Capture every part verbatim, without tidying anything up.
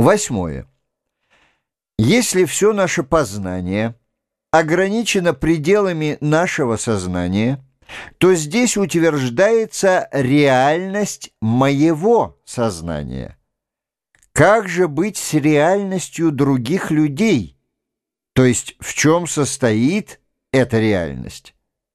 Восьмое. Если все наше познание ограничено пределами нашего сознания, то здесь утверждается реальность моего сознания. Как же быть с реальностью других людей? То есть в чем состоит эта реальность?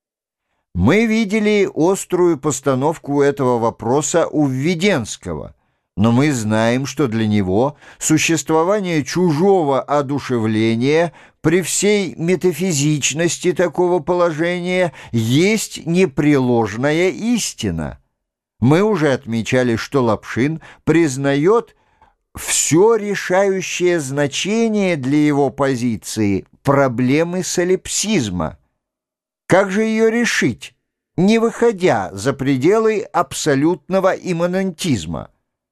Мы видели острую постановку этого вопроса у Введенского, но мы знаем, что для него существование чужого одушевления при всей метафизичности такого положения есть непреложная истина. Мы уже отмечали, что Лапшин признает все решающее значение для его позиции проблемы солипсизма. Как же ее решить, не выходя за пределы абсолютного имманентизма?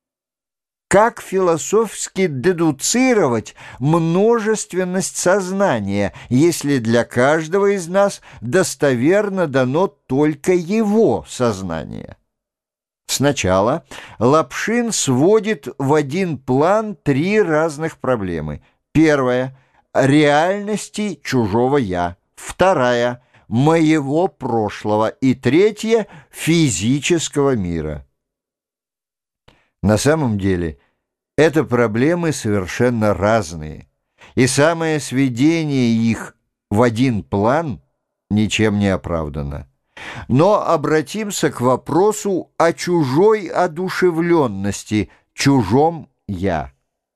Как философски дедуцировать множественность сознания, если для каждого из нас достоверно дано только его сознание? Сначала Лапшин сводит в один план три разных проблемы. Первая — реальности чужого «я». Вторая — моего прошлого. И третья — физического мира. На самом деле, это проблемы совершенно разные, и самое сведение их в один план ничем не оправдано. Но обратимся к вопросу о чужой одушевленности, чужом «я».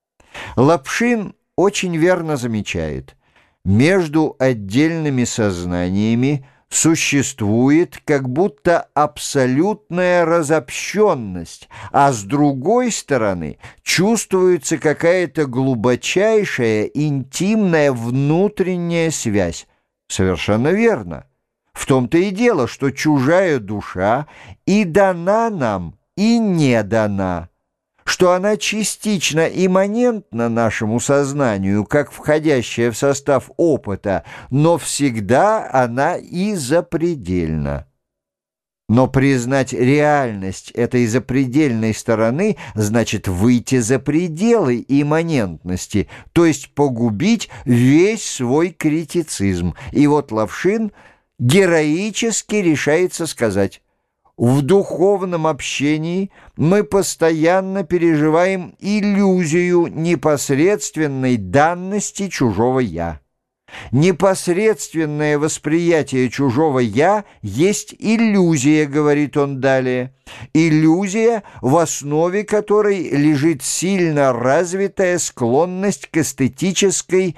Лапшин очень верно замечает: между отдельными сознаниями существует как будто абсолютная разобщенность, а с другой стороны чувствуется какая-то глубочайшая интимная внутренняя связь. Совершенно верно. В том-то и дело, что чужая душа и дана нам, и не дана, что она частично имманентна нашему сознанию, как входящая в состав опыта, но всегда она и запредельна. Но признать реальность этой запредельной стороны значит выйти за пределы имманентности, то есть погубить весь свой критицизм. И вот Лапшин героически решается сказать: в духовном общении мы постоянно переживаем иллюзию непосредственной данности чужого «я». Непосредственное восприятие чужого «я» есть иллюзия, говорит он далее. Иллюзия, в основе которой лежит сильно развитая склонность к эстетической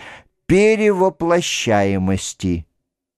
перевоплощаемости.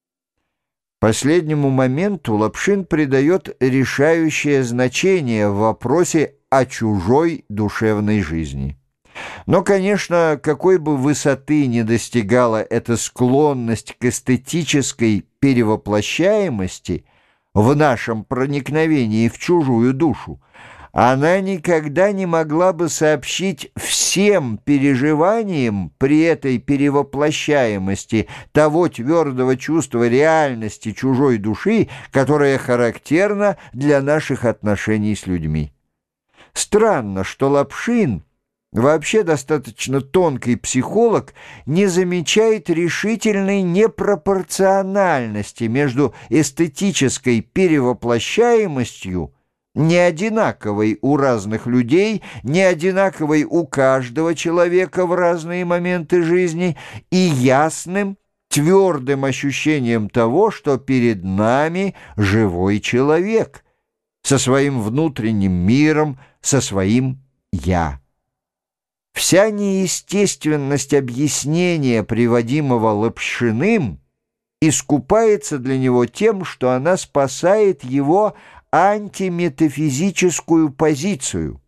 Последнему моменту Лапшин придает решающее значение в вопросе о чужой душевной жизни. Но, конечно, какой бы высоты ни достигала эта склонность к эстетической перевоплощаемости в нашем проникновении в чужую душу, она никогда не могла бы сообщить всем переживаниям при этой перевоплощаемости того твердого чувства реальности чужой души, которое характерно для наших отношений с людьми. Странно, что Лапшин, вообще достаточно тонкий психолог, не замечает решительной непропорциональности между эстетической перевоплощаемостью, не одинаковой у разных людей, не одинаковой у каждого человека в разные моменты жизни, и ясным, твердым ощущением того, что перед нами живой человек со своим внутренним миром, со своим «я». Вся неестественность объяснения, приводимого Лапшиным, искупается для него тем, что она спасает его антиметафизическую позицию.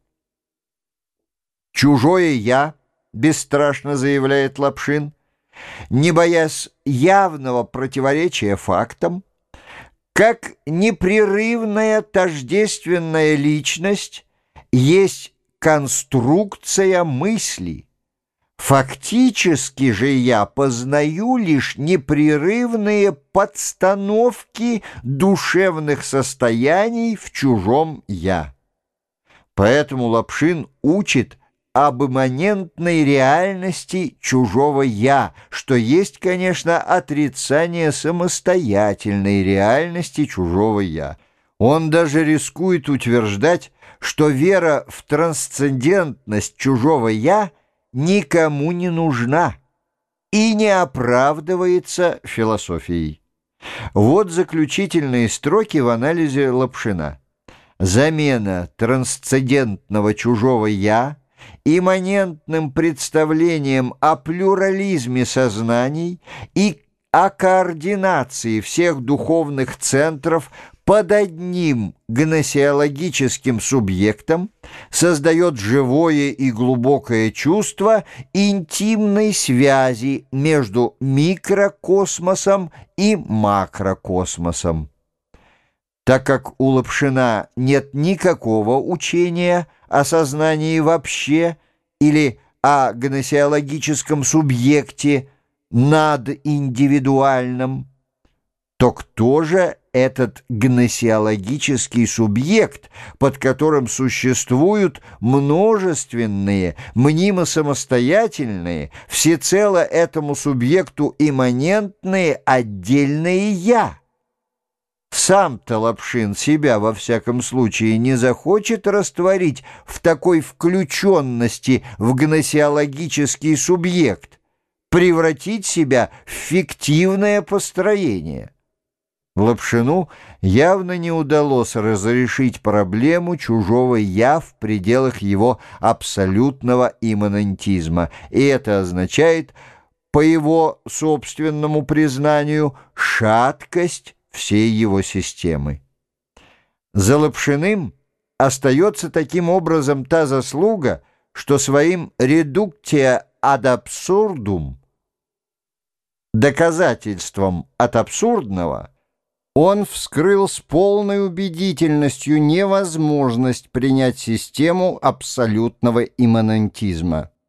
«Чужое «я», — бесстрашно заявляет Лапшин, не боясь явного противоречия фактам, как непрерывная тождественная личность есть конструкция мысли. Фактически же я познаю лишь непрерывные подстановки душевных состояний в чужом «я». Поэтому Лапшин учит об имманентной реальности чужого «я», что есть, конечно, отрицание самостоятельной реальности чужого «я». Он даже рискует утверждать, что вера в трансцендентность чужого «я» никому не нужна и не оправдывается философией. Вот заключительные строки в анализе Лапшина. Замена трансцендентного чужого «я» имманентным представлением о плюрализме сознаний и о координации всех духовных центров под одним гносеологическим субъектом создает живое и глубокое чувство интимной связи между микрокосмосом и макрокосмосом. Так как у Лапшина нет никакого учения о сознании вообще или о гносеологическом субъекте надиндивидуальном, то кто же этот гносеологический субъект, под которым существуют множественные, мнимо-самостоятельные, всецело этому субъекту имманентные отдельные «я»? Сам-то Лапшин себя, во всяком случае, не захочет растворить в такой включенности в гносеологический субъект, превратить себя в фиктивное построение. Лапшину явно не удалось разрешить проблему чужого «я» в пределах его абсолютного имманентизма, и это означает, по его собственному признанию, шаткость всей его системы. За Лапшиным остается таким образом та заслуга, что своим «редуктия ад абсурдум» доказательством от абсурдного он вскрыл с полной убедительностью невозможность принять систему абсолютного имманентизма.